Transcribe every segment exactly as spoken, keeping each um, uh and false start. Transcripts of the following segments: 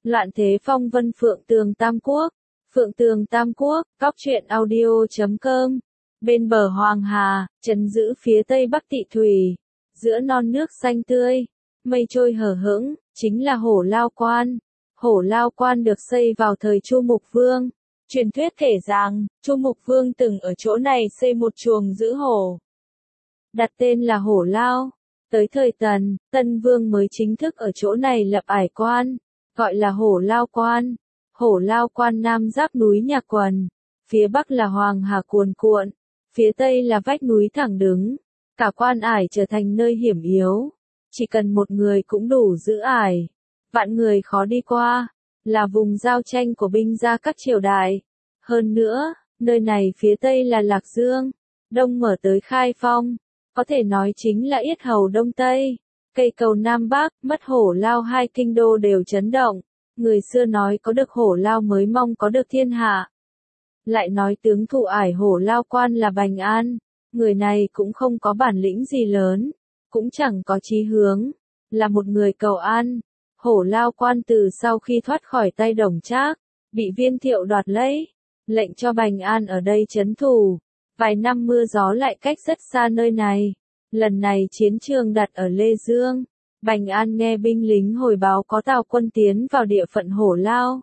Loạn thế phong vân Phượng Tường Tam Quốc. Phượng Tường Tam Quốc, cóc truyện audio chấm com. Bên bờ Hoàng Hà, trấn giữ phía tây bắc Tị Thủy, giữa non nước xanh tươi, mây trôi hở hững, chính là Hổ Lao Quan. Hổ Lao Quan được xây vào thời Chu Mục Vương. Truyền thuyết kể rằng, Chu Mục Vương từng ở chỗ này xây một chuồng giữ hổ, đặt tên là Hổ Lao. Tới thời Tần, Tân Vương mới chính thức ở chỗ này lập ải quan, gọi là Hổ Lao Quan. Hổ Lao Quan nam giáp núi Nhà Quần, phía bắc là Hoàng Hà cuồn cuộn, phía tây là vách núi thẳng đứng. Cả quan ải trở thành nơi hiểm yếu, chỉ cần một người cũng đủ giữ ải, vạn người khó đi qua, là vùng giao tranh của binh gia các triều đại. Hơn nữa, nơi này phía tây là Lạc Dương, đông mở tới Khai Phong, có thể nói chính là yết hầu đông tây, cây cầu nam bắc. Mất Hổ Lao hai kinh đô đều chấn động. Người xưa nói có được Hổ Lao mới mong có được thiên hạ. Lại nói tướng thủ ải Hổ Lao Quan là Bành An, người này cũng không có bản lĩnh gì lớn, cũng chẳng có chí hướng, là một người cầu an. Hổ Lao Quan từ sau khi thoát khỏi tay Đồng Trác, bị Viên Thiệu đoạt lấy, lệnh cho Bành An ở đây trấn thủ. Vài năm mưa gió lại cách rất xa nơi này. Lần này chiến trường đặt ở Lê Dương. Bành An nghe binh lính hồi báo có Tào quân tiến vào địa phận Hổ Lao.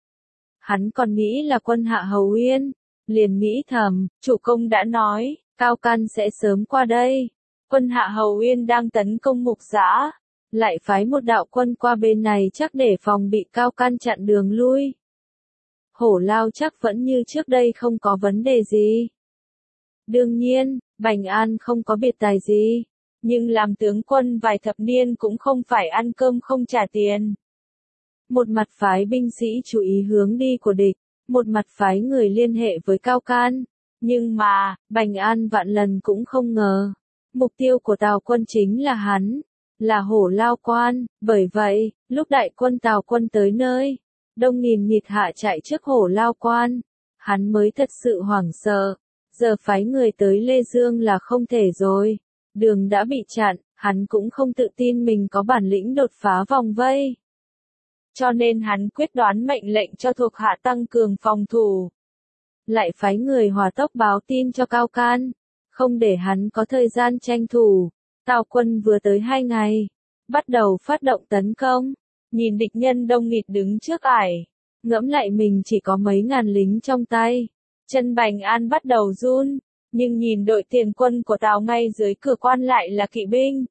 Hắn còn nghĩ là quân Hạ Hầu Uyên, liền nghĩ thầm, chủ công đã nói, Cao Can sẽ sớm qua đây. Quân Hạ Hầu Uyên đang tấn công Mục Giã, lại phái một đạo quân qua bên này chắc để phòng bị Cao Can chặn đường lui. Hổ Lao chắc vẫn như trước đây không có vấn đề gì. Đương nhiên, Bành An không có biệt tài gì, nhưng làm tướng quân vài thập niên cũng không phải ăn cơm không trả tiền. Một mặt phái binh sĩ chú ý hướng đi của địch, một mặt phái người liên hệ với Cao Can. Nhưng mà, Bành An vạn lần cũng không ngờ, mục tiêu của Tào quân chính là hắn, là Hổ Lao Quan. Bởi vậy, lúc đại quân Tào quân tới nơi, đông nghìn nghịt hạ chạy trước Hổ Lao Quan, hắn mới thật sự hoảng sợ. Giờ phái người tới Lê Dương là không thể rồi, đường đã bị chặn, hắn cũng không tự tin mình có bản lĩnh đột phá vòng vây. Cho nên hắn quyết đoán mệnh lệnh cho thuộc hạ tăng cường phòng thủ. Lại phái người hỏa tốc báo tin cho Cao Can, không để hắn có thời gian tranh thủ. Tào quân vừa tới hai ngày, bắt đầu phát động tấn công, nhìn địch nhân đông nghịt đứng trước ải, ngẫm lại mình chỉ có mấy ngàn lính trong tay. Chân Bành An bắt đầu run, nhưng nhìn đội tiền quân của Tào ngay dưới cửa quan lại là kỵ binh.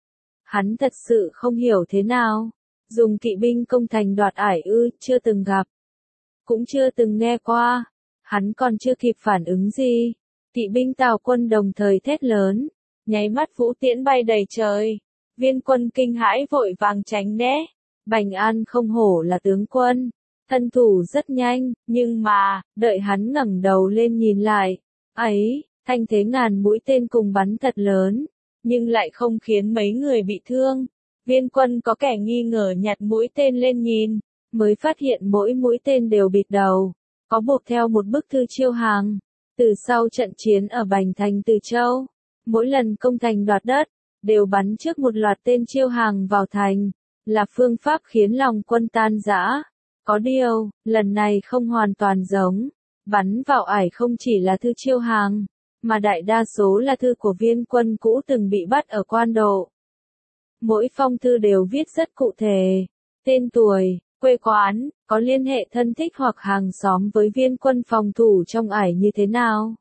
Hắn thật sự không hiểu thế nào, dùng kỵ binh công thành đoạt ải ư, chưa từng gặp, cũng chưa từng nghe qua, hắn còn chưa kịp phản ứng gì. Kỵ binh Tào quân đồng thời thét lớn, nháy mắt vũ tiễn bay đầy trời, viên quân kinh hãi vội vàng tránh né. Bành An không hổ là tướng quân, thân thủ rất nhanh, nhưng mà, đợi hắn ngẩng đầu lên nhìn lại, ấy, thanh thế ngàn mũi tên cùng bắn thật lớn, nhưng lại không khiến mấy người bị thương. Viên quân có kẻ nghi ngờ nhặt mũi tên lên nhìn, mới phát hiện mỗi mũi tên đều bịt đầu, có buộc theo một bức thư chiêu hàng. Từ sau trận chiến ở Bành Thành Từ Châu, mỗi lần công thành đoạt đất, đều bắn trước một loạt tên chiêu hàng vào thành, là phương pháp khiến lòng quân tan rã. Có điều, lần này không hoàn toàn giống, bắn vào ải không chỉ là thư chiêu hàng, mà đại đa số là thư của viên quân cũ từng bị bắt ở quan độ. Mỗi phong thư đều viết rất cụ thể, tên tuổi, quê quán, có liên hệ thân thích hoặc hàng xóm với viên quân phòng thủ trong ải như thế nào.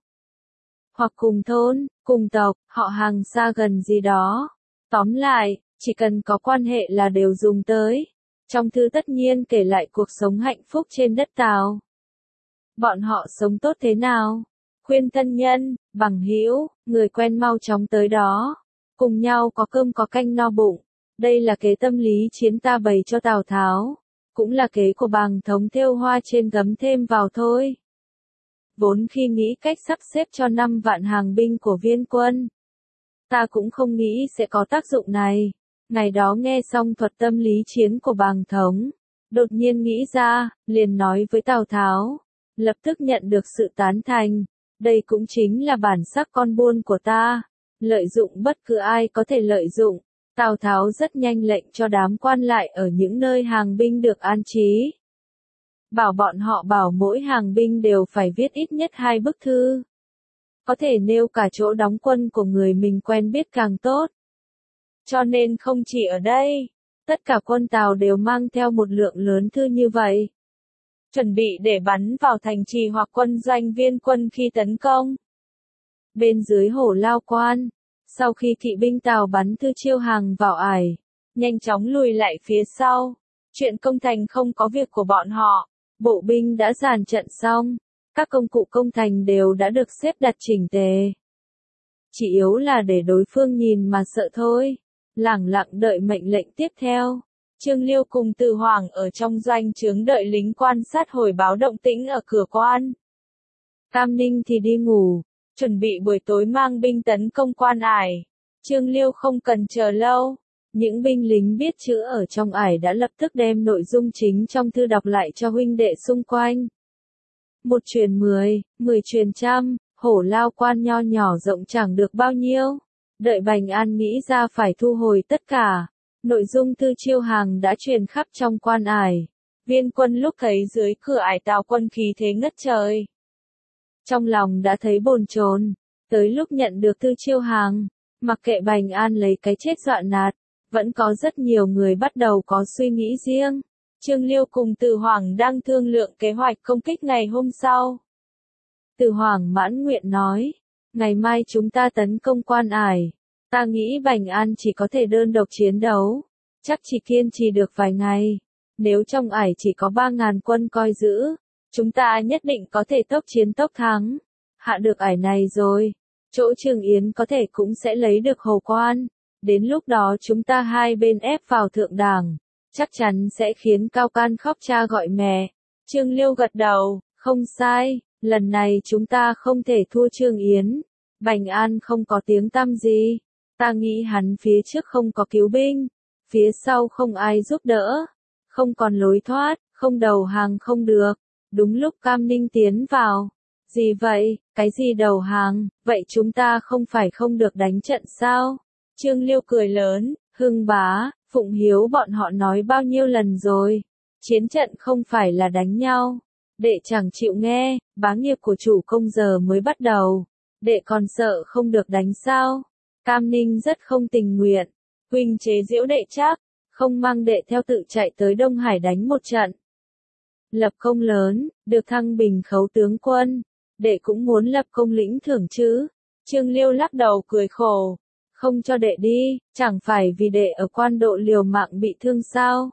Hoặc cùng thôn, cùng tộc, họ hàng xa gần gì đó. Tóm lại, chỉ cần có quan hệ là đều dùng tới. Trong thư tất nhiên kể lại cuộc sống hạnh phúc trên đất Tào. Bọn họ sống tốt thế nào? Khuyên thân nhân, bằng hữu, người quen mau chóng tới đó. Cùng nhau có cơm có canh no bụng. Đây là kế tâm lý chiến ta bày cho Tào Tháo. Cũng là kế của Bàng Thống thêu hoa trên gấm thêm vào thôi. Vốn khi nghĩ cách sắp xếp cho năm vạn hàng binh của viên quân, ta cũng không nghĩ sẽ có tác dụng này. Ngày đó nghe xong thuật tâm lý chiến của Bàng Thống, đột nhiên nghĩ ra, liền nói với Tào Tháo, lập tức nhận được sự tán thành. Đây cũng chính là bản sắc con buôn của ta, lợi dụng bất cứ ai có thể lợi dụng. Tào Tháo rất nhanh lệnh cho đám quan lại ở những nơi hàng binh được an trí. Bảo bọn họ bảo mỗi hàng binh đều phải viết ít nhất hai bức thư. Có thể nêu cả chỗ đóng quân của người mình quen biết càng tốt. Cho nên không chỉ ở đây, tất cả quân Tào đều mang theo một lượng lớn thư như vậy. Chuẩn bị để bắn vào thành trì hoặc quân doanh viên quân khi tấn công. Bên dưới Hổ Lao Quan, sau khi kỵ binh Tào bắn thư Chiêu Hàng vào ải, nhanh chóng lùi lại phía sau. Chuyện công thành không có việc của bọn họ, bộ binh đã dàn trận xong, các công cụ công thành đều đã được xếp đặt chỉnh tề. Chỉ yếu là để đối phương nhìn mà sợ thôi, lẳng lặng đợi mệnh lệnh tiếp theo. Trương Liêu cùng Từ Hoảng ở trong doanh trướng đợi lính quan sát hồi báo động tĩnh ở cửa quan. Cam Ninh thì đi ngủ, chuẩn bị buổi tối mang binh tấn công quan ải. Trương Liêu không cần chờ lâu, những binh lính biết chữ ở trong ải đã lập tức đem nội dung chính trong thư đọc lại cho huynh đệ xung quanh. Một truyền mười, mười truyền trăm, Hổ Lao Quan nho nhỏ rộng chẳng được bao nhiêu. Đợi Bành An nghĩ ra phải thu hồi tất cả. Nội dung thư Chiêu Hàng đã truyền khắp trong quan ải. Viên quân lúc thấy dưới cửa ải Tào quân khí thế ngất trời. Trong lòng đã thấy bồn chồn, tới lúc nhận được thư Chiêu Hàng, mặc kệ Bành An lấy cái chết dọa nạt, vẫn có rất nhiều người bắt đầu có suy nghĩ riêng. Trương Liêu cùng Từ Hoảng đang thương lượng kế hoạch công kích ngày hôm sau. Từ Hoảng mãn nguyện nói, ngày mai chúng ta tấn công quan ải. Ta nghĩ Bành An chỉ có thể đơn độc chiến đấu, chắc chỉ kiên trì được vài ngày. Nếu trong ải chỉ có ba ngàn quân coi giữ, chúng ta nhất định có thể tốc chiến tốc thắng. Hạ được ải này rồi, chỗ Trường Yến có thể cũng sẽ lấy được Hồ Quan. Đến lúc đó chúng ta hai bên ép vào thượng đảng, chắc chắn sẽ khiến Cao Can khóc cha gọi mẹ. Trương Liêu gật đầu, không sai, lần này chúng ta không thể thua Trường Yến. Bành An không có tiếng tăm gì. Ta nghĩ hắn phía trước không có cứu binh, phía sau không ai giúp đỡ, không còn lối thoát, không đầu hàng không được. Đúng lúc Cam Ninh tiến vào. Gì vậy, cái gì đầu hàng, vậy chúng ta không phải không được đánh trận sao? Trương Liêu cười lớn, Hưng Bá, Phụng Hiếu bọn họ nói bao nhiêu lần rồi. Chiến trận không phải là đánh nhau. Đệ chẳng chịu nghe, bá nghiệp của chủ công giờ mới bắt đầu. Đệ còn sợ không được đánh sao? Cam Ninh rất không tình nguyện. Huynh chế giễu đệ chắc, không mang đệ theo tự chạy tới Đông Hải đánh một trận. Lập công lớn, được thăng bình khấu tướng quân. Đệ cũng muốn lập công lĩnh thưởng chứ. Trương Liêu lắc đầu cười khổ. Không cho đệ đi, chẳng phải vì đệ ở quan độ liều mạng bị thương sao?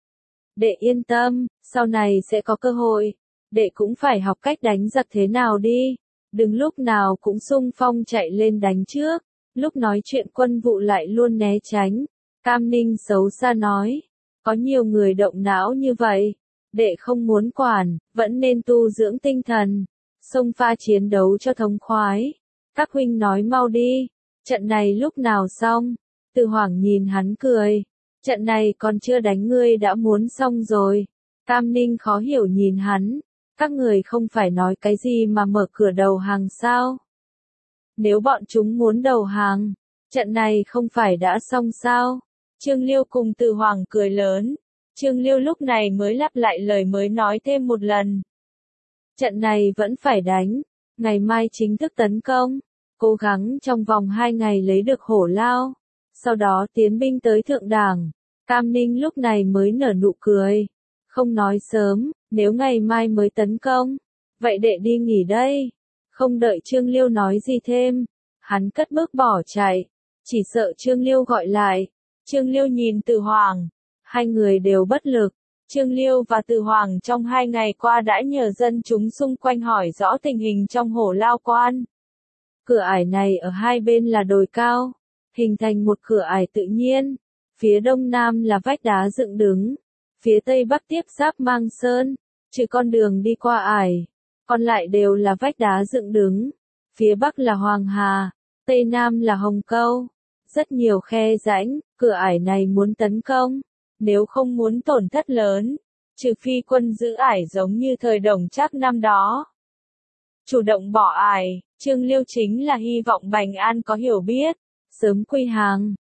Đệ yên tâm, sau này sẽ có cơ hội. Đệ cũng phải học cách đánh giặc thế nào đi. Đừng lúc nào cũng xung phong chạy lên đánh trước. Lúc nói chuyện quân vụ lại luôn né tránh. Cam Ninh xấu xa nói. Có nhiều người động não như vậy. Đệ không muốn quản, vẫn nên tu dưỡng tinh thần. Xông pha chiến đấu cho thống khoái. Các huynh nói mau đi. Trận này lúc nào xong? Từ Hoảng nhìn hắn cười. Trận này còn chưa đánh ngươi đã muốn xong rồi. Cam Ninh khó hiểu nhìn hắn. Các người không phải nói cái gì mà mở cửa đầu hàng sao? Nếu bọn chúng muốn đầu hàng, trận này không phải đã xong sao? Trương Liêu cùng Từ Hoảng cười lớn. Trương Liêu lúc này mới lặp lại lời mới nói thêm một lần. Trận này vẫn phải đánh, ngày mai chính thức tấn công, cố gắng trong vòng hai ngày lấy được Hổ Lao, sau đó tiến binh tới thượng đảng. Cam Ninh lúc này mới nở nụ cười. Không nói sớm, nếu ngày mai mới tấn công, vậy đệ đi nghỉ đây. Không đợi Trương Liêu nói gì thêm, hắn cất bước bỏ chạy, chỉ sợ Trương Liêu gọi lại. Trương Liêu nhìn Từ Hoảng, hai người đều bất lực. Trương Liêu và Từ Hoảng trong hai ngày qua đã nhờ dân chúng xung quanh hỏi rõ tình hình trong Hổ Lao Quan. Cửa ải này ở hai bên là đồi cao, hình thành một cửa ải tự nhiên. Phía đông nam là vách đá dựng đứng, phía tây bắc tiếp giáp Mang Sơn, trừ con đường đi qua ải, còn lại đều là vách đá dựng đứng. Phía bắc là Hoàng Hà, tây nam là Hồng Câu, rất nhiều khe rãnh. Cửa ải này muốn tấn công, nếu không muốn tổn thất lớn, trừ phi quân giữ ải giống như thời Đồng Trác năm đó. Chủ động bỏ ải, Trương Liêu chính là hy vọng Bành An có hiểu biết, sớm quy hàng,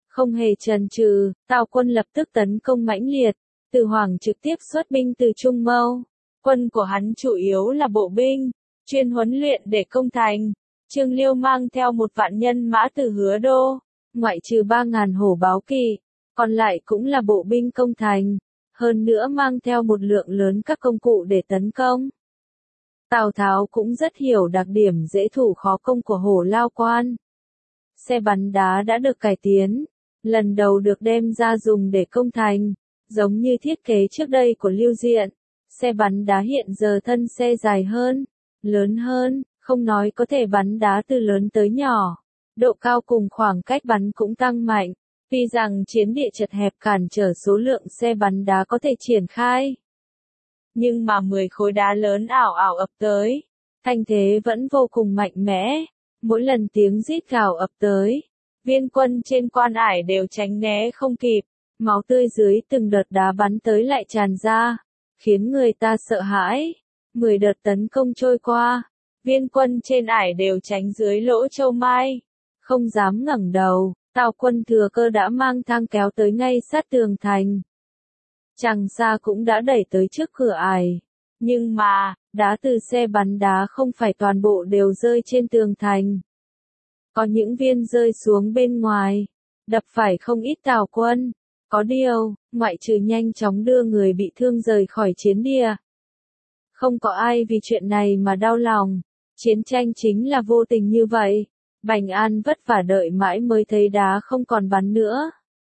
Không hề chần chừ, Tào quân lập tức tấn công mãnh liệt, Từ Hoàng trực tiếp xuất binh từ Trung Mâu. Quân của hắn chủ yếu là bộ binh, chuyên huấn luyện để công thành. Trương Liêu mang theo một vạn nhân mã từ Hứa Đô, ngoại trừ ba ngàn hổ báo kỵ, còn lại cũng là bộ binh công thành, hơn nữa mang theo một lượng lớn các công cụ để tấn công. Tào Tháo cũng rất hiểu đặc điểm dễ thủ khó công của Hổ Lao Quan. Xe bắn đá đã được cải tiến, lần đầu được đem ra dùng để công thành, giống như thiết kế trước đây của Lưu Diện. Xe bắn đá hiện giờ thân xe dài hơn, lớn hơn, không nói có thể bắn đá từ lớn tới nhỏ. Độ cao cùng khoảng cách bắn cũng tăng mạnh, vì rằng chiến địa chật hẹp cản trở số lượng xe bắn đá có thể triển khai. Nhưng mà mười khối đá lớn ảo ảo ập tới, thanh thế vẫn vô cùng mạnh mẽ, mỗi lần tiếng rít gào ập tới, viên quân trên quan ải đều tránh né không kịp, máu tươi dưới từng đợt đá bắn tới lại tràn ra, khiến người ta sợ hãi. Mười đợt tấn công trôi qua, viên quân trên ải đều tránh dưới lỗ châu mai, không dám ngẩng đầu. Tào quân thừa cơ đã mang thang kéo tới ngay sát tường thành. Tràng Sa cũng đã đẩy tới trước cửa ải. Nhưng mà, đá từ xe bắn đá không phải toàn bộ đều rơi trên tường thành. Có những viên rơi xuống bên ngoài, đập phải không ít Tào quân. Có điều, ngoại trừ nhanh chóng đưa người bị thương rời khỏi chiến địa. Không có ai vì chuyện này mà đau lòng. Chiến tranh chính là vô tình như vậy. Bành An vất vả đợi mãi mới thấy đá không còn bắn nữa.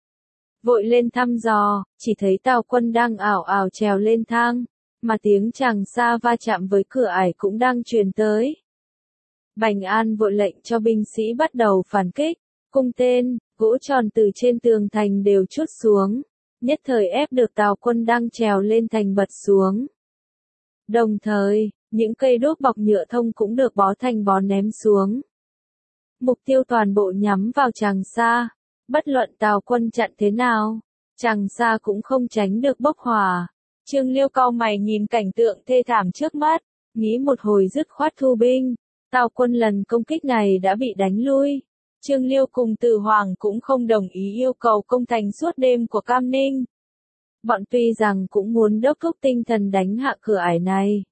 Vội lên thăm dò, chỉ thấy Tào quân đang ảo ảo trèo lên thang, mà tiếng Tràng Sa va chạm với cửa ải cũng đang truyền tới. Bành An vội lệnh cho binh sĩ bắt đầu phản kích, cung tên, gỗ tròn từ trên tường thành đều trút xuống, nhất thời ép được Tào quân đang trèo lên thành bật xuống. Đồng thời, những cây đốt bọc nhựa thông cũng được bó thành bó ném xuống. Mục tiêu toàn bộ nhắm vào Tràng Sa, bất luận Tào quân chặn thế nào, Tràng Sa cũng không tránh được bốc hỏa. Trương Liêu cau mày nhìn cảnh tượng thê thảm trước mắt, nghĩ một hồi dứt khoát thu binh. Tào quân lần công kích này đã bị đánh lui. Trương Liêu cùng Từ Hoàng cũng không đồng ý yêu cầu công thành suốt đêm của Cam Ninh. Bọn tuy rằng cũng muốn đốc thúc tinh thần đánh hạ cửa ải này,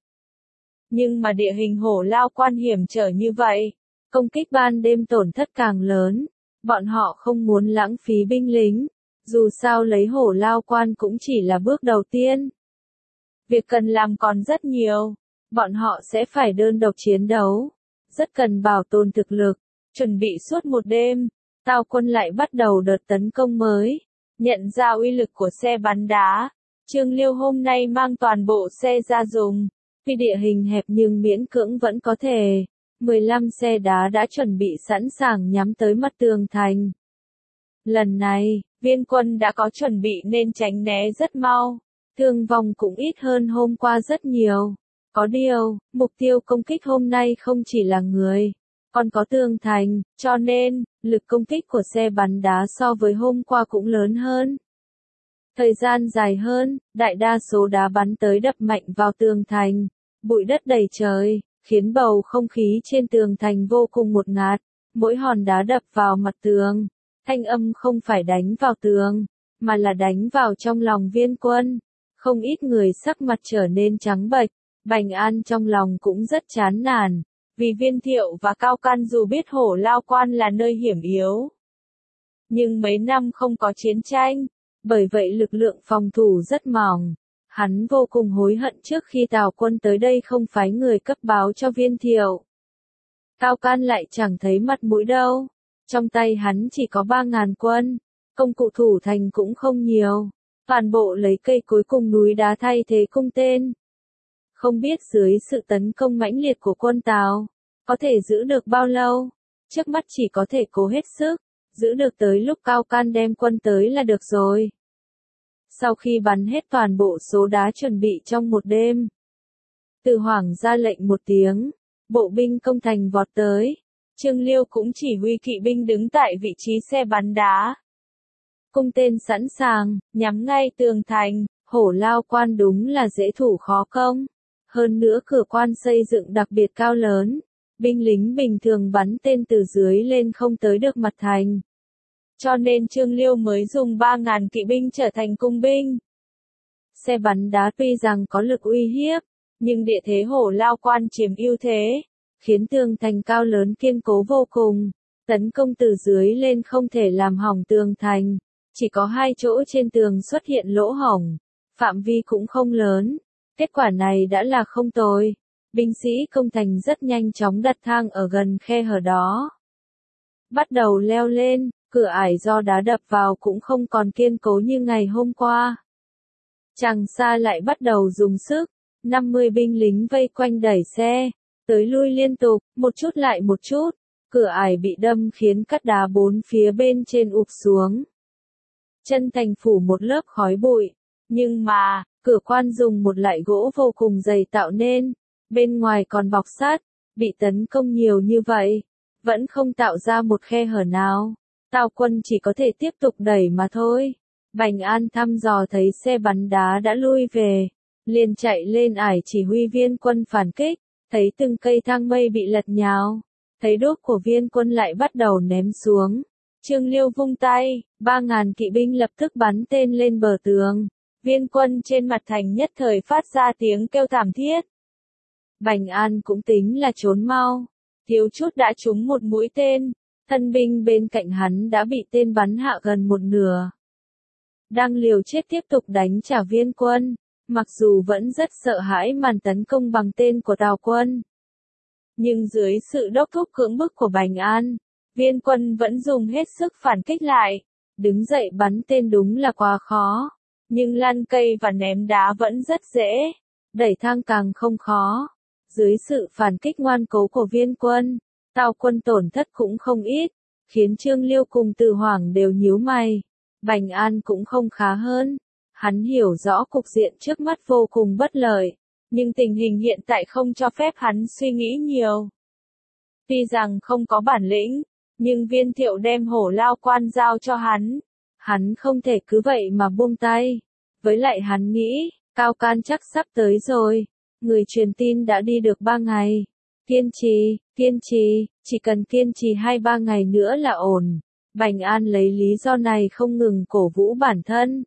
nhưng mà địa hình Hổ Lao Quan hiểm trở như vậy, công kích ban đêm tổn thất càng lớn, bọn họ không muốn lãng phí binh lính, dù sao lấy Hổ Lao Quan cũng chỉ là bước đầu tiên. Việc cần làm còn rất nhiều, bọn họ sẽ phải đơn độc chiến đấu, rất cần bảo tồn thực lực, chuẩn bị suốt một đêm, Tào quân lại bắt đầu đợt tấn công mới, nhận ra uy lực của xe bắn đá. Trương Liêu hôm nay mang toàn bộ xe ra dùng, vì địa hình hẹp nhưng miễn cưỡng vẫn có thể. mười lăm xe đá đã chuẩn bị sẵn sàng nhắm tới mặt tường thành. Lần này, viên quân đã có chuẩn bị nên tránh né rất mau, thương vong cũng ít hơn hôm qua rất nhiều. Có điều, mục tiêu công kích hôm nay không chỉ là người, còn có tường thành, cho nên, lực công kích của xe bắn đá so với hôm qua cũng lớn hơn. Thời gian dài hơn, đại đa số đá bắn tới đập mạnh vào tường thành, bụi đất đầy trời, khiến bầu không khí trên tường thành vô cùng ngột ngạt. Mỗi hòn đá đập vào mặt tường, thanh âm không phải đánh vào tường, mà là đánh vào trong lòng viên quân. Không ít người sắc mặt trở nên trắng bệch, Bành An trong lòng cũng rất chán nản, vì Viên Thiệu và Cao Can dù biết Hổ Lao Quan là nơi hiểm yếu, nhưng mấy năm không có chiến tranh, bởi vậy lực lượng phòng thủ rất mỏng. Hắn vô cùng hối hận trước khi Tào quân tới đây không phái người cấp báo cho Viên Thiệu. Cao Can lại chẳng thấy mặt mũi đâu, trong tay hắn chỉ có ba ngàn quân, công cụ thủ thành cũng không nhiều, toàn bộ lấy cây cối cùng núi đá thay thế cung tên. Không biết dưới sự tấn công mãnh liệt của quân Tào, có thể giữ được bao lâu, trước mắt chỉ có thể cố hết sức, giữ được tới lúc Cao Can đem quân tới là được rồi. Sau khi bắn hết toàn bộ số đá chuẩn bị trong một đêm, Từ Hoàng ra lệnh một tiếng, bộ binh công thành vọt tới, Trương Liêu cũng chỉ huy kỵ binh đứng tại vị trí xe bắn đá. Cung tên sẵn sàng, nhắm ngay tường thành, Hổ Lao Quan đúng là dễ thủ khó công. Hơn nữa cửa quan xây dựng đặc biệt cao lớn, binh lính bình thường bắn tên từ dưới lên không tới được mặt thành. cho nên Trương Liêu mới dùng ba ngàn kỵ binh trở thành cung binh. Xe bắn đá tuy rằng có lực uy hiếp, nhưng địa thế Hổ Lao Quan chiếm ưu thế, khiến tường thành cao lớn kiên cố vô cùng, tấn công từ dưới lên không thể làm hỏng tường thành, chỉ có hai chỗ trên tường xuất hiện lỗ hổng, phạm vi cũng không lớn, kết quả này đã là không tồi, binh sĩ công thành rất nhanh chóng đặt thang ở gần khe hở đó. Bắt đầu leo lên, cửa ải do đá đập vào cũng không còn kiên cố như ngày hôm qua. Tràng Sa lại bắt đầu dùng sức, năm mươi binh lính vây quanh đẩy xe, tới lui liên tục, một chút lại một chút, cửa ải bị đâm khiến cát đá bốn phía bên trên ụp xuống. Chân thành phủ một lớp khói bụi, nhưng mà, cửa quan dùng một loại gỗ vô cùng dày tạo nên, bên ngoài còn bọc sắt, bị tấn công nhiều như vậy, vẫn không tạo ra một khe hở nào. Tào quân chỉ có thể tiếp tục đẩy mà thôi. Bành An thăm dò thấy xe bắn đá đã lui về, liền chạy lên ải chỉ huy viên quân phản kích, thấy từng cây thang mây bị lật nhào, thấy đốt của viên quân lại bắt đầu ném xuống. Trương Liêu vung tay, ba ngàn kỵ binh lập tức bắn tên lên bờ tường, viên quân trên mặt thành nhất thời phát ra tiếng kêu thảm thiết. Bành An cũng tính là trốn mau, thiếu chút đã trúng một mũi tên, thân binh bên cạnh hắn đã bị tên bắn hạ gần một nửa. Đang liều chết tiếp tục đánh trả viên quân, mặc dù vẫn rất sợ hãi màn tấn công bằng tên của Tào quân. Nhưng dưới sự đốc thúc cưỡng bức của Bành An, viên quân vẫn dùng hết sức phản kích lại, đứng dậy bắn tên đúng là quá khó, nhưng lăn cây và ném đá vẫn rất dễ, đẩy thang càng không khó. Dưới sự phản kích ngoan cố của viên quân, Tào quân tổn thất cũng không ít, khiến Trương Liêu cùng Từ Hoảng đều nhíu mày. Bành An cũng không khá hơn, hắn hiểu rõ cục diện trước mắt vô cùng bất lợi, nhưng tình hình hiện tại không cho phép hắn suy nghĩ nhiều. Tuy rằng không có bản lĩnh, nhưng Viên Thiệu đem Hổ Lao Quan giao cho hắn, hắn không thể cứ vậy mà buông tay. Với lại hắn nghĩ, Cao Can chắc sắp tới rồi, người truyền tin đã đi được ba ngày. Kiên trì, kiên trì, chỉ cần kiên trì hai ba ngày nữa là ổn. Bành An lấy lý do này không ngừng cổ vũ bản thân.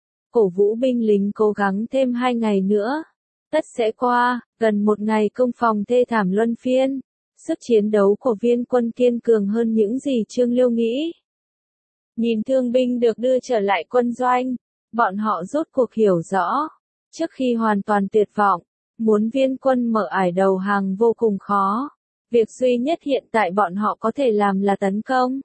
Cổ vũ binh lính cố gắng thêm hai ngày nữa. Tất sẽ qua, gần một ngày công phòng thê thảm luân phiên. Sức chiến đấu của viên quân kiên cường hơn những gì Trương Liêu nghĩ. Nhìn thương binh được đưa trở lại quân doanh, bọn họ rốt cuộc hiểu rõ. Trước khi hoàn toàn tuyệt vọng, muốn viên quân mở ải đầu hàng vô cùng khó. Việc duy nhất hiện tại bọn họ có thể làm là tấn công.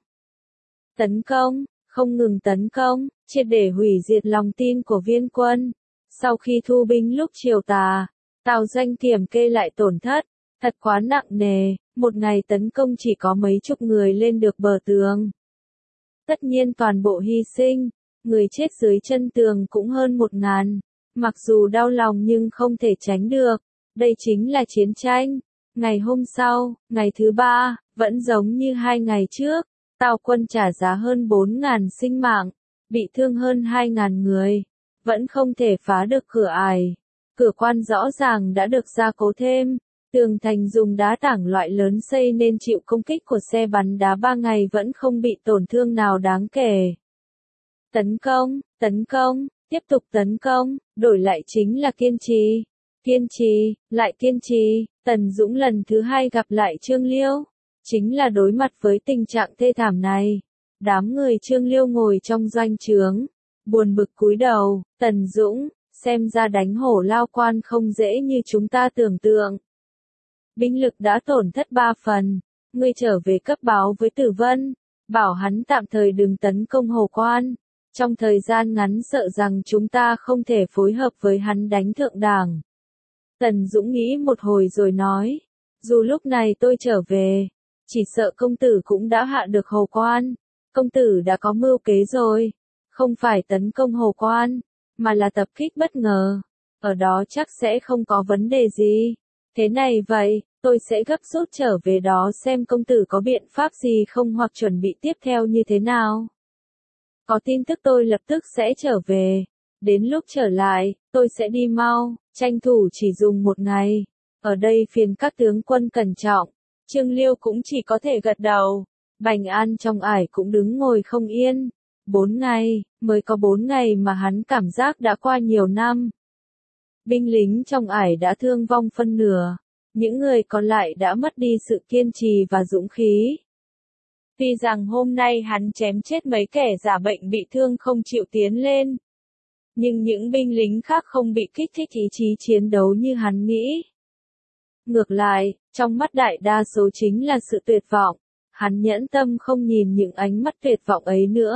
Tấn công, không ngừng tấn công, triệt để hủy diệt lòng tin của viên quân. Sau khi thu binh lúc chiều tà, Tào Doanh kiểm kê lại tổn thất, thật quá nặng nề, một ngày tấn công chỉ có mấy chục người lên được bờ tường. Tất nhiên toàn bộ hy sinh, người chết dưới chân tường cũng hơn một ngàn. Mặc dù đau lòng nhưng không thể tránh được, đây chính là chiến tranh. Ngày hôm sau, ngày thứ ba, vẫn giống như hai ngày trước, Tào quân trả giá hơn bốn ngàn sinh mạng, bị thương hơn hai ngàn người, vẫn không thể phá được cửa ải. Cửa quan rõ ràng đã được gia cố thêm, tường thành dùng đá tảng loại lớn xây nên chịu công kích của xe bắn đá ba ngày vẫn không bị tổn thương nào đáng kể. Tấn công, tấn công, tiếp tục tấn công, đổi lại chính là kiên trì. Kiên trì, lại kiên trì, Tần Dũng lần thứ hai gặp lại Trương Liêu. Chính là đối mặt với tình trạng thê thảm này. Đám người Trương Liêu ngồi trong doanh trướng, buồn bực cúi đầu, Tần Dũng, xem ra đánh Hổ Lao Quan không dễ như chúng ta tưởng tượng. Binh lực đã tổn thất ba phần, ngươi trở về cấp báo với Tử Vân, bảo hắn tạm thời đừng tấn công Hổ Quan. Trong thời gian ngắn sợ rằng chúng ta không thể phối hợp với hắn đánh thượng đảng. Tần Dũng nghĩ một hồi rồi nói, dù lúc này tôi trở về, chỉ sợ công tử cũng đã hạ được Hổ Quan. Công tử đã có mưu kế rồi, không phải tấn công Hổ Quan, mà là tập kích bất ngờ. Ở đó chắc sẽ không có vấn đề gì. Thế này vậy, tôi sẽ gấp rút trở về đó xem công tử có biện pháp gì không hoặc chuẩn bị tiếp theo như thế nào. Có tin tức tôi lập tức sẽ trở về. Đến lúc trở lại, tôi sẽ đi mau, tranh thủ chỉ dùng một ngày. Ở đây phiền các tướng quân cẩn trọng. Trương Liêu cũng chỉ có thể gật đầu. Bành An trong ải cũng đứng ngồi không yên. Bốn ngày, mới có bốn ngày mà hắn cảm giác đã qua nhiều năm. Binh lính trong ải đã thương vong phân nửa, những người còn lại đã mất đi sự kiên trì và dũng khí. Tuy rằng hôm nay hắn chém chết mấy kẻ giả bệnh bị thương không chịu tiến lên, nhưng những binh lính khác không bị kích thích ý chí chiến đấu như hắn nghĩ. Ngược lại, trong mắt đại đa số chính là sự tuyệt vọng, hắn nhẫn tâm không nhìn những ánh mắt tuyệt vọng ấy nữa.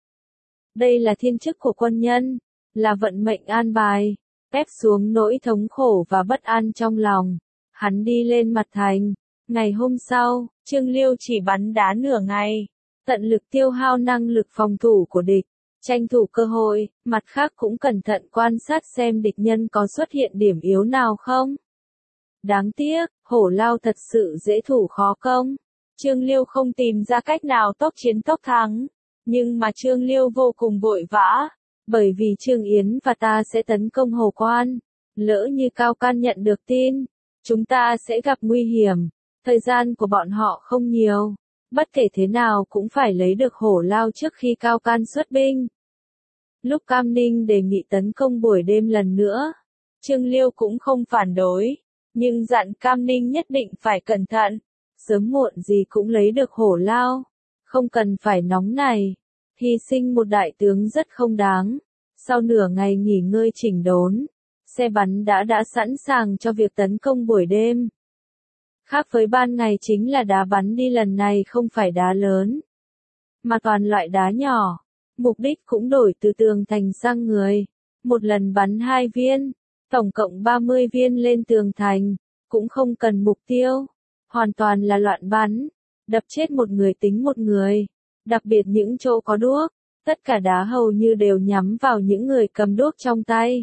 Đây là thiên chức của quân nhân, là vận mệnh an bài, ép xuống nỗi thống khổ và bất an trong lòng. Hắn đi lên mặt thành. Ngày hôm sau, Trương Liêu chỉ bắn đá nửa ngày, tận lực tiêu hao năng lực phòng thủ của địch, tranh thủ cơ hội, mặt khác cũng cẩn thận quan sát xem địch nhân có xuất hiện điểm yếu nào không. Đáng tiếc, Hổ Lao thật sự dễ thủ khó công. Trương Liêu không tìm ra cách nào tốc chiến tốc thắng, nhưng mà Trương Liêu vô cùng vội vã, bởi vì Trương Yến và ta sẽ tấn công Hồ Quan. Lỡ như Cao Can nhận được tin, chúng ta sẽ gặp nguy hiểm. Thời gian của bọn họ không nhiều, bất kể thế nào cũng phải lấy được Hổ Lao trước khi Cao Can xuất binh. Lúc Cam Ninh đề nghị tấn công buổi đêm lần nữa, Trương Liêu cũng không phản đối, nhưng dặn Cam Ninh nhất định phải cẩn thận, sớm muộn gì cũng lấy được Hổ Lao, không cần phải nóng này, hy sinh một đại tướng rất không đáng. Sau nửa ngày nghỉ ngơi chỉnh đốn, xe bắn đã đã sẵn sàng cho việc tấn công buổi đêm. Khác với ban ngày chính là đá bắn đi lần này không phải đá lớn, mà toàn loại đá nhỏ, mục đích cũng đổi từ tường thành sang người. Một lần bắn hai viên, tổng cộng ba mươi viên lên tường thành, cũng không cần mục tiêu, hoàn toàn là loạn bắn, đập chết một người tính một người, đặc biệt những chỗ có đuốc, tất cả đá hầu như đều nhắm vào những người cầm đuốc trong tay.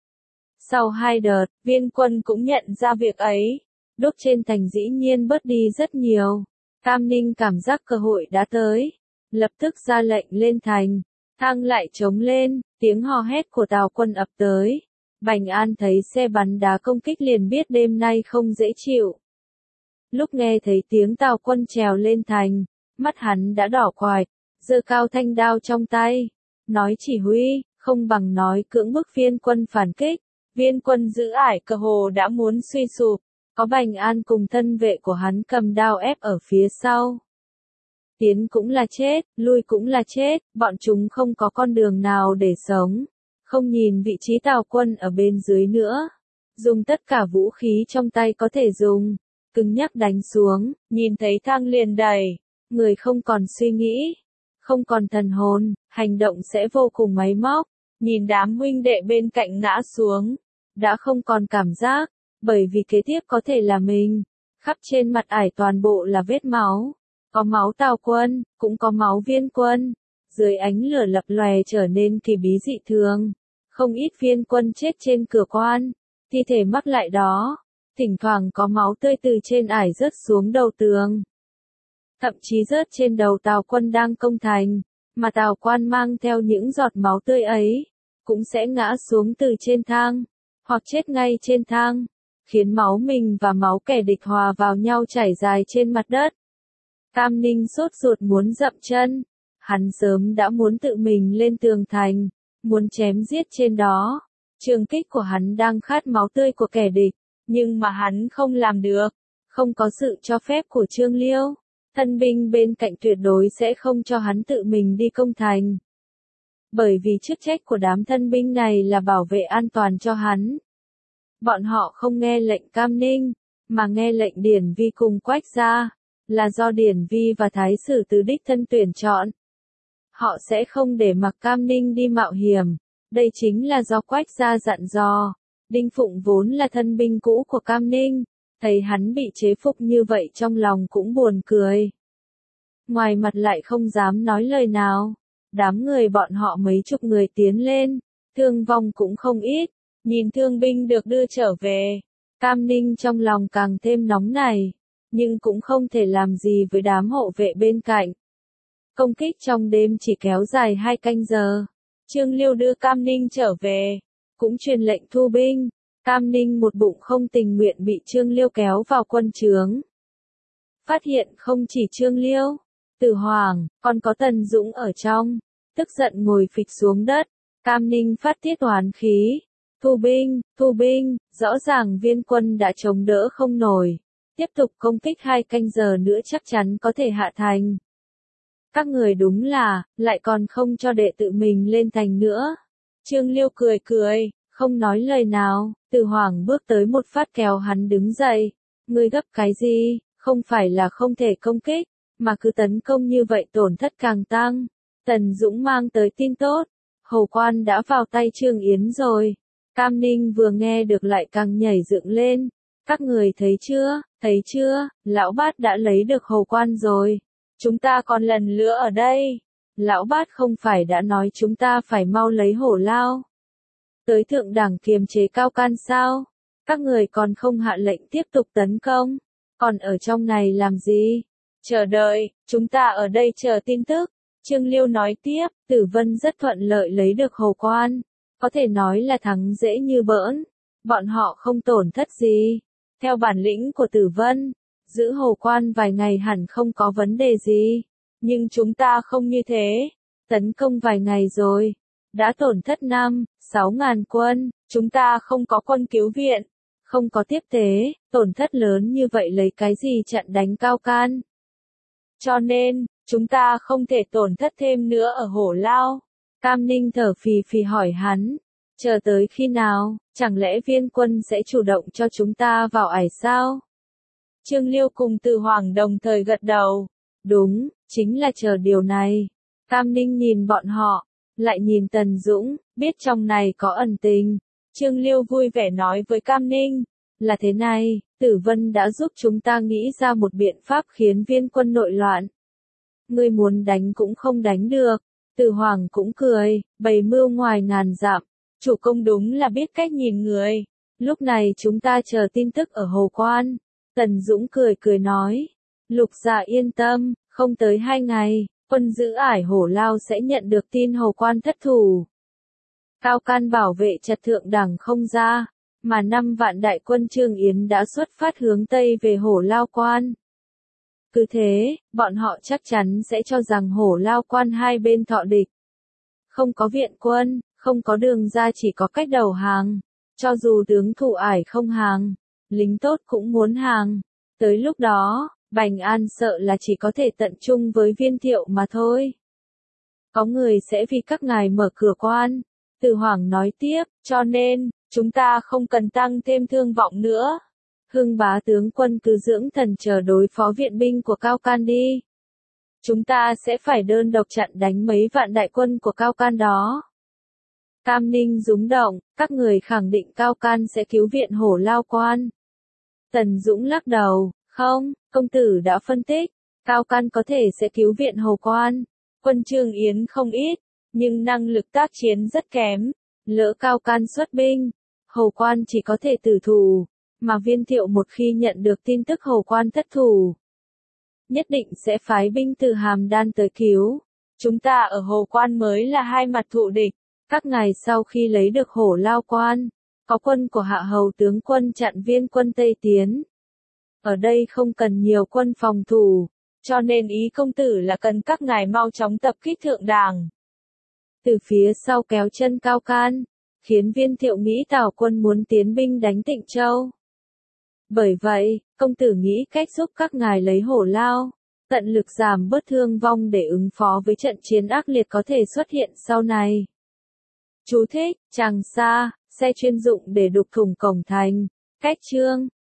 Sau hai đợt, Viên Quân cũng nhận ra việc ấy. Đốt trên thành dĩ nhiên bớt đi rất nhiều. Cam Ninh cảm giác cơ hội đã tới, lập tức ra lệnh lên thành, thang lại trống lên, tiếng hò hét của Tào Quân ập tới. Bành An thấy xe bắn đá công kích liền biết đêm nay không dễ chịu. Lúc nghe thấy tiếng Tào Quân trèo lên thành, mắt hắn đã đỏ quạch, giơ cao thanh đao trong tay, nói chỉ huy, không bằng nói cưỡng bức Viên Quân phản kích. Viên Quân giữ ải Cờ Hồ đã muốn suy sụp. Có Bành An cùng thân vệ của hắn cầm đao ép ở phía sau. Tiến cũng là chết, lui cũng là chết, bọn chúng không có con đường nào để sống. Không nhìn vị trí Tào Quân ở bên dưới nữa. Dùng tất cả vũ khí trong tay có thể dùng. Cứng nhắc đánh xuống, nhìn thấy thang liền đẩy. Người không còn suy nghĩ. Không còn thần hồn, hành động sẽ vô cùng máy móc. Nhìn đám huynh đệ bên cạnh ngã xuống. Đã không còn cảm giác. Bởi vì kế tiếp có thể là mình. Khắp trên mặt ải toàn bộ là vết máu. Có máu Tào Quân, cũng có máu Viên Quân. Dưới ánh lửa lập lòe trở nên kỳ bí dị thường. Không ít Viên Quân chết trên cửa quan. Thi thể mắc lại đó. Thỉnh thoảng có máu tươi từ trên ải rớt xuống đầu tường. Thậm chí rớt trên đầu Tào Quân đang công thành. Mà Tào Quan mang theo những giọt máu tươi ấy. Cũng sẽ ngã xuống từ trên thang. Hoặc chết ngay trên thang. Khiến máu mình và máu kẻ địch hòa vào nhau chảy dài trên mặt đất. Cam Ninh sốt ruột muốn dậm chân. Hắn sớm đã muốn tự mình lên tường thành, muốn chém giết trên đó. Trường kích của hắn đang khát máu tươi của kẻ địch, nhưng mà hắn không làm được. Không có sự cho phép của Trương Liêu, thân binh bên cạnh tuyệt đối sẽ không cho hắn tự mình đi công thành. Bởi vì chức trách của đám thân binh này là bảo vệ an toàn cho hắn. Bọn họ không nghe lệnh Cam Ninh, mà nghe lệnh Điển Vi cùng Quách gia, là do Điển Vi và Thái Sử từ đích thân tuyển chọn. Họ sẽ không để mặc Cam Ninh đi mạo hiểm, đây chính là do Quách gia dặn dò. Đinh Phụng vốn là thân binh cũ của Cam Ninh, thấy hắn bị chế phục như vậy trong lòng cũng buồn cười. Ngoài mặt lại không dám nói lời nào, đám người bọn họ mấy chục người tiến lên, thương vong cũng không ít. Nhìn thương binh được đưa trở về, Cam Ninh trong lòng càng thêm nóng nảy, nhưng cũng không thể làm gì với đám hộ vệ bên cạnh. Công kích trong đêm chỉ kéo dài hai canh giờ. Trương Liêu đưa Cam Ninh trở về, cũng truyền lệnh thu binh. Cam Ninh một bụng không tình nguyện bị Trương Liêu kéo vào quân trướng. Phát hiện không chỉ Trương Liêu, Từ Hoàng, còn có Tần Dũng ở trong, tức giận ngồi phịch xuống đất. Cam Ninh phát tiết oán khí. Thu binh, thu binh, rõ ràng viên quân đã chống đỡ không nổi. Tiếp tục công kích hai canh giờ nữa chắc chắn có thể hạ thành. Các người đúng là, lại còn không cho đệ tự mình lên thành nữa. Trương Liêu cười cười, không nói lời nào. Từ Hoàng bước tới một phát kéo hắn đứng dậy. Ngươi gấp cái gì, không phải là không thể công kích, mà cứ tấn công như vậy tổn thất càng tăng. Tần Dũng mang tới tin tốt, Hầu Quan đã vào tay Trương Yến rồi. Cam Ninh vừa nghe được lại càng nhảy dựng lên. Các người thấy chưa, thấy chưa, Lão Bát đã lấy được Hầu Quan rồi. Chúng ta còn lần nữa ở đây. Lão Bát không phải đã nói chúng ta phải mau lấy Hổ Lao. Tới thượng đẳng kiềm chế Cao Can sao? Các người còn không hạ lệnh tiếp tục tấn công. Còn ở trong này làm gì? Chờ đợi, chúng ta ở đây chờ tin tức. Trương Liêu nói tiếp, Tử Vân rất thuận lợi lấy được Hầu Quan. Có thể nói là thắng dễ như bỡn. Bọn họ không tổn thất gì. Theo bản lĩnh của Tử Vân, giữ Hầu Quan vài ngày hẳn không có vấn đề gì. Nhưng chúng ta không như thế. Tấn công vài ngày rồi. Đã tổn thất năm, sáu ngàn quân. Chúng ta không có quân cứu viện. Không có tiếp tế. Tổn thất lớn như vậy lấy cái gì chặn đánh Cao Can. Cho nên, chúng ta không thể tổn thất thêm nữa ở Hổ Lao. Cam Ninh thở phì phì hỏi hắn. Chờ tới khi nào, chẳng lẽ viên quân sẽ chủ động cho chúng ta vào ải sao? Trương Liêu cùng Từ Hoàng đồng thời gật đầu. Đúng, chính là chờ điều này. Cam Ninh nhìn bọn họ, lại nhìn Tần Dũng, biết trong này có ẩn tình. Trương Liêu vui vẻ nói với Cam Ninh. Là thế này, Tử Vân đã giúp chúng ta nghĩ ra một biện pháp khiến viên quân nội loạn. Ngươi muốn đánh cũng không đánh được. Từ Hoàng cũng cười, bày mưu ngoài ngàn dặm. Chủ công đúng là biết cách nhìn người. Lúc này chúng ta chờ tin tức ở Hầu Quan. Tần Dũng cười cười nói. Lục Dạ yên tâm, không tới hai ngày, quân giữ ải Hổ Lao sẽ nhận được tin Hầu Quan thất thủ. Cao Can bảo vệ trật thượng đẳng không ra, mà năm vạn đại quân Trương Yến đã xuất phát hướng Tây về Hổ Lao Quan. Cứ thế, bọn họ chắc chắn sẽ cho rằng Hổ Lao Quan hai bên thọ địch. Không có viện quân, không có đường ra, chỉ có cách đầu hàng. Cho dù tướng thủ ải không hàng, lính tốt cũng muốn hàng. Tới lúc đó, Bành An sợ là chỉ có thể tận chung với Viên Thiệu mà thôi. Có người sẽ vì các ngài mở cửa quan. Từ Hoàng nói tiếp, cho nên, chúng ta không cần tăng thêm thương vọng nữa. Hưng Bá tướng quân cứ dưỡng thần chờ đối phó viện binh của Cao Can đi. Chúng ta sẽ phải đơn độc chặn đánh mấy vạn đại quân của Cao Can đó. Cam Ninh rúng động, các người khẳng định Cao Can sẽ cứu viện Hổ Lao Quan. Tần Dũng lắc đầu, không, công tử đã phân tích, Cao Can có thể sẽ cứu viện Hầu Quan. Quân Trương Yến không ít, nhưng năng lực tác chiến rất kém. Lỡ Cao Can xuất binh, Hầu Quan chỉ có thể tử thủ. Mà Viên Thiệu một khi nhận được tin tức Hầu Quan thất thủ, nhất định sẽ phái binh từ Hàm Đan tới cứu. Chúng ta ở Hầu Quan mới là hai mặt thụ địch. Các ngày sau khi lấy được Hổ Lao Quan, có quân của Hạ Hầu tướng quân chặn viên quân Tây tiến. Ở đây không cần nhiều quân phòng thủ, cho nên ý công tử là cần các ngài mau chóng tập kích thượng đàng. Từ phía sau kéo chân Cao Can, khiến Viên Thiệu nghĩ Tào quân muốn tiến binh đánh Tịnh Châu. Bởi vậy, công tử nghĩ cách giúp các ngài lấy Hổ Lao, tận lực giảm bớt thương vong để ứng phó với trận chiến ác liệt có thể xuất hiện sau này. Chú thích, Tràng Sa, xe chuyên dụng để đục thủng cổng thành. Cách chương